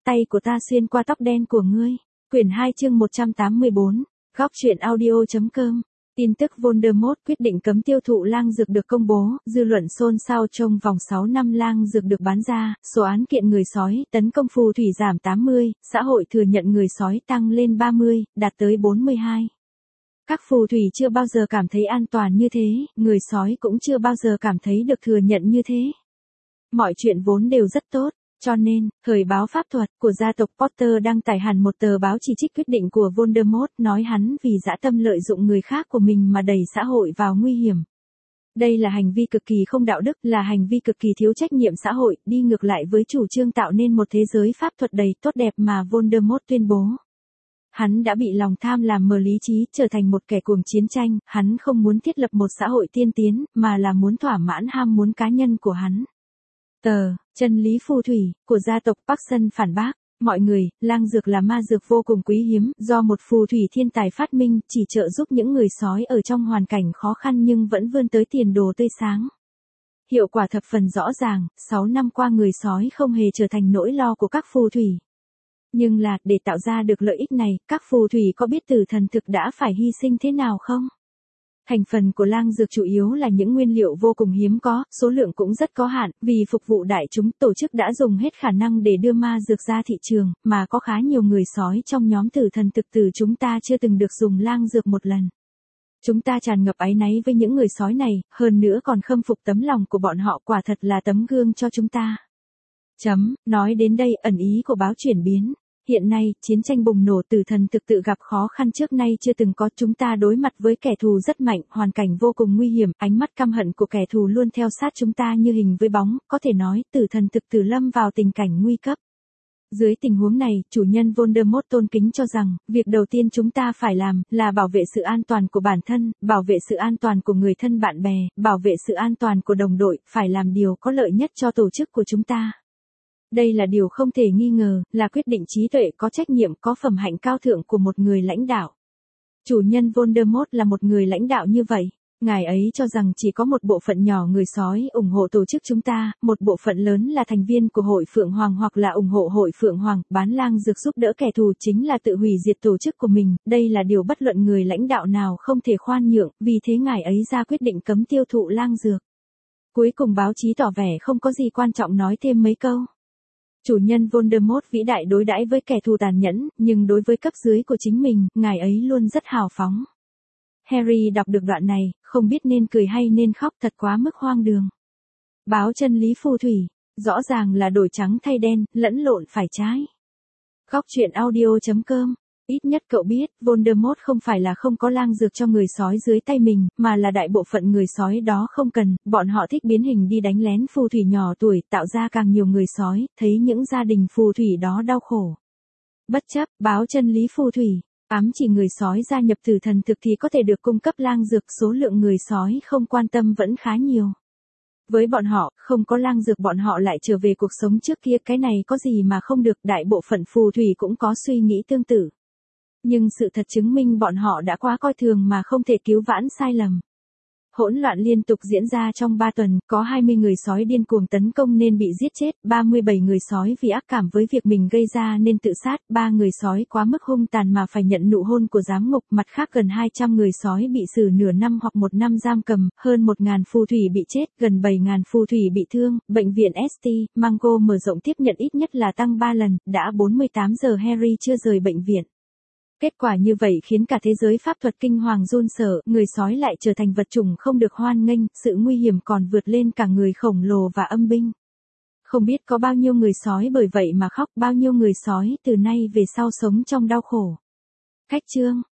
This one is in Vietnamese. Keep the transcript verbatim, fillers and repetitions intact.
tay của ta xuyên qua tóc đen của ngươi. Quyển hai chương một trăm tám mươi bốn, góc truyện audio.com. Tin tức Voldemort quyết định cấm tiêu thụ lang dược được công bố, dư luận xôn xao trong vòng sáu năm lang dược được bán ra, số án kiện người sói tấn công phù thủy giảm tám mươi, xã hội thừa nhận người sói tăng lên ba mươi, đạt tới bốn mươi hai. Các phù thủy chưa bao giờ cảm thấy an toàn như thế, người sói cũng chưa bao giờ cảm thấy được thừa nhận như thế. Mọi chuyện vốn đều rất tốt. Cho nên, thời báo pháp thuật của gia tộc Potter đăng tải hẳn một tờ báo chỉ trích quyết định của Voldemort, nói hắn vì dã tâm lợi dụng người khác của mình mà đẩy xã hội vào nguy hiểm. Đây là hành vi cực kỳ không đạo đức, là hành vi cực kỳ thiếu trách nhiệm xã hội, đi ngược lại với chủ trương tạo nên một thế giới pháp thuật đầy tốt đẹp mà Voldemort tuyên bố. Hắn đã bị lòng tham làm mờ lý trí, trở thành một kẻ cuồng chiến tranh, hắn không muốn thiết lập một xã hội tiên tiến, mà là muốn thỏa mãn ham muốn cá nhân của hắn. Tờ, chân lý phù thủy, của gia tộc Parkson phản bác, mọi người, lang dược là ma dược vô cùng quý hiếm, do một phù thủy thiên tài phát minh, chỉ trợ giúp những người sói ở trong hoàn cảnh khó khăn nhưng vẫn vươn tới tiền đồ tươi sáng. Hiệu quả thập phần rõ ràng, sáu năm qua người sói không hề trở thành nỗi lo của các phù thủy. Nhưng là, để tạo ra được lợi ích này, các phù thủy có biết tử thần thực đã phải hy sinh thế nào không? Thành phần của lang dược chủ yếu là những nguyên liệu vô cùng hiếm có, số lượng cũng rất có hạn, vì phục vụ đại chúng, tổ chức đã dùng hết khả năng để đưa ma dược ra thị trường, mà có khá nhiều người sói trong nhóm tử thần thực từ chúng ta chưa từng được dùng lang dược một lần. Chúng ta tràn ngập áy náy với những người sói này, hơn nữa còn khâm phục tấm lòng của bọn họ, quả thật là tấm gương cho chúng ta. Chấm, nói đến đây, ẩn ý của báo chuyển biến. Hiện nay, chiến tranh bùng nổ, tử thần thực tự gặp khó khăn trước nay chưa từng có, chúng ta đối mặt với kẻ thù rất mạnh, hoàn cảnh vô cùng nguy hiểm, ánh mắt căm hận của kẻ thù luôn theo sát chúng ta như hình với bóng, có thể nói, tử thần thực tử lâm vào tình cảnh nguy cấp. Dưới tình huống này, chủ nhân Voldemort tôn kính cho rằng, việc đầu tiên chúng ta phải làm, là bảo vệ sự an toàn của bản thân, bảo vệ sự an toàn của người thân bạn bè, bảo vệ sự an toàn của đồng đội, phải làm điều có lợi nhất cho tổ chức của chúng ta. Đây là điều không thể nghi ngờ, là quyết định trí tuệ, có trách nhiệm, có phẩm hạnh cao thượng của một người lãnh đạo. Chủ nhân Voldemort là một người lãnh đạo như vậy. Ngài ấy cho rằng chỉ có một bộ phận nhỏ người sói ủng hộ tổ chức chúng ta, một bộ phận lớn là thành viên của hội Phượng Hoàng hoặc là ủng hộ hội Phượng Hoàng, bán lang dược giúp đỡ kẻ thù chính là tự hủy diệt tổ chức của mình, đây là điều bất luận người lãnh đạo nào không thể khoan nhượng, vì thế ngài ấy ra quyết định cấm tiêu thụ lang dược. Cuối cùng báo chí tỏ vẻ không có gì quan trọng nói thêm mấy câu. Chủ nhân Voldemort vĩ đại đối đãi với kẻ thù tàn nhẫn, nhưng đối với cấp dưới của chính mình, ngài ấy luôn rất hào phóng. Harry đọc được đoạn này, không biết nên cười hay nên khóc, thật quá mức hoang đường. Báo chân lý phù thủy, rõ ràng là đổi trắng thay đen, lẫn lộn phải trái. Góc truyện audio.com. Ít nhất cậu biết, Voldemort không phải là không có lang dược cho người sói dưới tay mình, mà là đại bộ phận người sói đó không cần, bọn họ thích biến hình đi đánh lén phù thủy nhỏ tuổi, tạo ra càng nhiều người sói, thấy những gia đình phù thủy đó đau khổ. Bất chấp, báo chân lý phù thủy, ám chỉ người sói gia nhập tử thần thực thì có thể được cung cấp lang dược, số lượng người sói không quan tâm vẫn khá nhiều. Với bọn họ, không có lang dược bọn họ lại trở về cuộc sống trước kia, cái này có gì mà không được, đại bộ phận phù thủy cũng có suy nghĩ tương tự. Nhưng sự thật chứng minh bọn họ đã quá coi thường mà không thể cứu vãn sai lầm. Hỗn loạn liên tục diễn ra trong ba tuần, có hai mươi người sói điên cuồng tấn công nên bị giết chết, ba mươi bảy người sói vì ác cảm với việc mình gây ra nên tự sát, ba người sói quá mức hung tàn mà phải nhận nụ hôn của giám ngục, mặt khác gần hai trăm người sói bị xử nửa năm hoặc một năm giam cầm, hơn một nghìn phù thủy bị chết, gần bảy nghìn phù thủy bị thương, bệnh viện ét tê, Mango mở rộng tiếp nhận ít nhất là tăng ba lần, đã bốn mươi tám giờ Harry chưa rời bệnh viện. Kết quả như vậy khiến cả thế giới pháp thuật kinh hoàng run sợ, người sói lại trở thành vật chủng không được hoan nghênh, sự nguy hiểm còn vượt lên cả người khổng lồ và âm binh. Không biết có bao nhiêu người sói bởi vậy mà khóc, bao nhiêu người sói từ nay về sau sống trong đau khổ. Cách chương